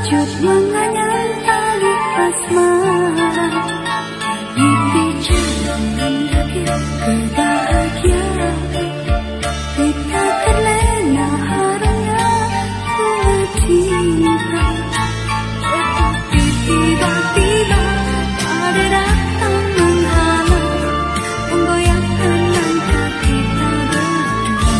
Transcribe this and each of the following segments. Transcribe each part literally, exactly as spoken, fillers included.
merajut menganyam tali asmara, mimpi jalan mendaki kebahagiaan. Kita terlena harumnya bunga cinta, tetapi tiba-tiba ada datang menghalang, menggoyahkan langkah kita berdua.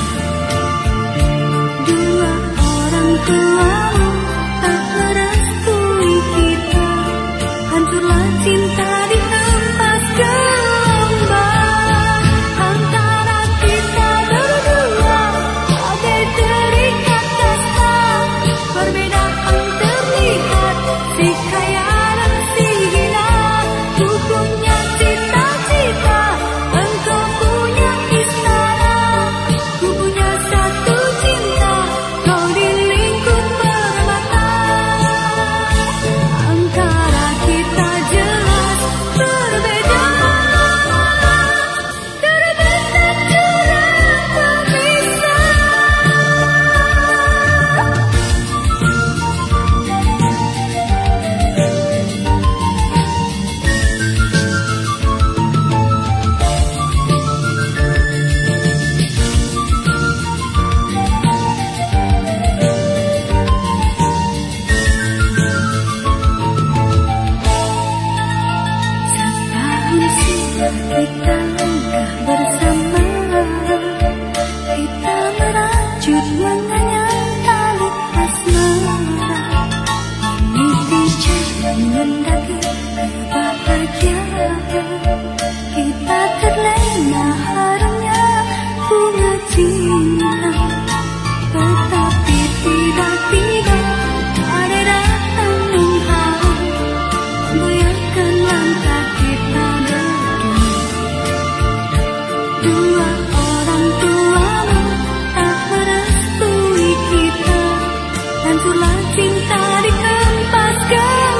Dua orang tuamu tak merestui kita, hancurlah cinta di tempat gelombang. Antara kita berdua bagai terikat kasta, perbedaan terlihat si kaya dan si hina. Ku punya cita-cita, engkau punya istana. Ku punya satu cinta, kau di lingkup permata. Antara kita jelas berbeda, terbentang jurang pemisah. Setahun sudah kita langkah bersama, kita merajut menganyam tali asmara, meniti jalan mendaki kebahagiaan. Kita terlena harumnya bunga cinta, tetapi tiba-tiba ada datang menghalang, menggoyahkan langkah kita berdua. Dua orang tuamu tak merestui kita, hancurlah cinta di tempat gelombang.